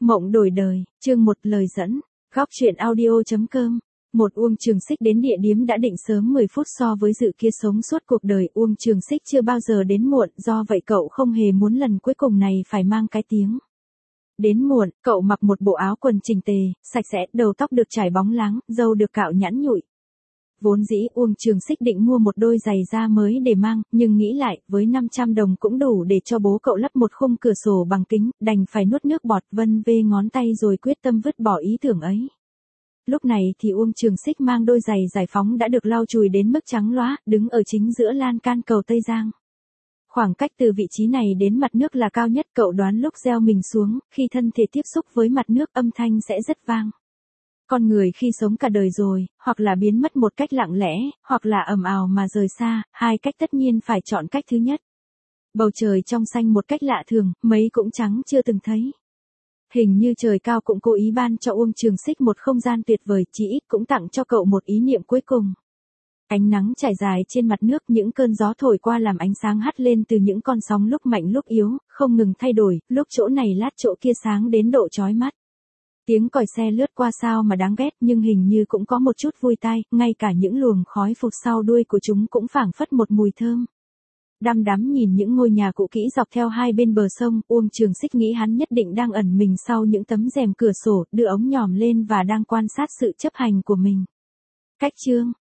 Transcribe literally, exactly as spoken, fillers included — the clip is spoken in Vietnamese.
Mộng đổi đời, chương một lời dẫn, góc truyện audio.com. Một Uông Trường Xích đến địa điểm đã định sớm mười phút so với dự kia sống suốt cuộc đời Uông Trường Xích chưa bao giờ đến muộn, do vậy cậu không hề muốn lần cuối cùng này phải mang cái tiếng. Đến muộn, cậu mặc một bộ áo quần chỉnh tề, sạch sẽ, đầu tóc được trải bóng láng, râu được cạo nhẵn nhụi. Vốn dĩ Uông Trường Xích định mua một đôi giày da mới để mang, nhưng nghĩ lại, với năm trăm đồng cũng đủ để cho bố cậu lắp một khung cửa sổ bằng kính, đành phải nuốt nước bọt vân vê ngón tay rồi quyết tâm vứt bỏ ý tưởng ấy. Lúc này thì Uông Trường Xích mang đôi giày giải phóng đã được lau chùi đến mức trắng loá, đứng ở chính giữa lan can cầu Tây Giang. Khoảng cách từ vị trí này đến mặt nước là cao nhất, cậu đoán lúc gieo mình xuống, khi thân thể tiếp xúc với mặt nước âm thanh sẽ rất vang. Con người khi sống cả đời rồi, hoặc là biến mất một cách lặng lẽ, hoặc là ầm ào mà rời xa, hai cách tất nhiên phải chọn cách thứ nhất. Bầu trời trong xanh một cách lạ thường, mấy cũng trắng chưa từng thấy. Hình như trời cao cũng cố ý ban cho Uông Trường Xích một không gian tuyệt vời, chỉ ít cũng tặng cho cậu một ý niệm cuối cùng. Ánh nắng trải dài trên mặt nước, những cơn gió thổi qua làm ánh sáng hắt lên từ những con sóng lúc mạnh lúc yếu, không ngừng thay đổi, lúc chỗ này lát chỗ kia sáng đến độ chói mắt. Tiếng còi xe lướt qua sao mà đáng ghét, nhưng hình như cũng có một chút vui tai, ngay cả những luồng khói phụt sau đuôi của chúng cũng phảng phất một mùi thơm. Đăm đắm nhìn những ngôi nhà cũ kỹ dọc theo hai bên bờ sông, Uông Trường Xích nghĩ hắn nhất định đang ẩn mình sau những tấm rèm cửa sổ, đưa ống nhòm lên và đang quan sát sự chấp hành của mình. Cách chương,